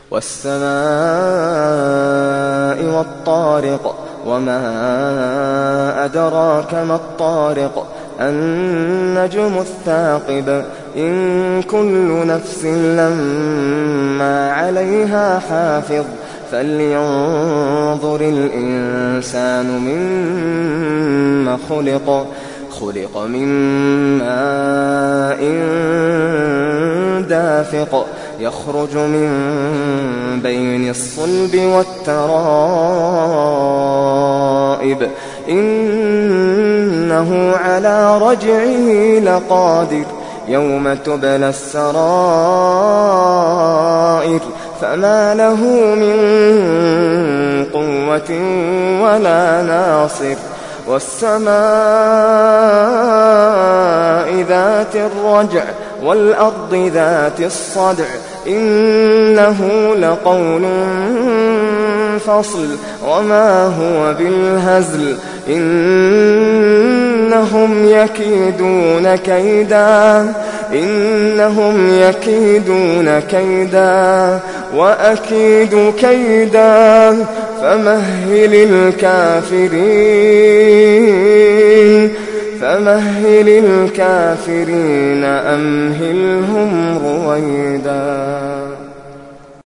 والسماء والطارق وما أدراك ما الطارق النجم الثاقب إن كل نفس لما عليها حافظ فلينظر الإنسان مما خلق من ماء دافق يخرج من بين الصلب والترائب إنه على رجعه لقادر يوم تبلى السرائر فما له من قوة ولا ناصر والسماء ذات الرجع والأرض ذات الصدع إنه لقول فصل وما هو بالهزل إنهم يكيدون كيدا وأكيد كيدا فمهل الكافرين أمهلهم رويدا.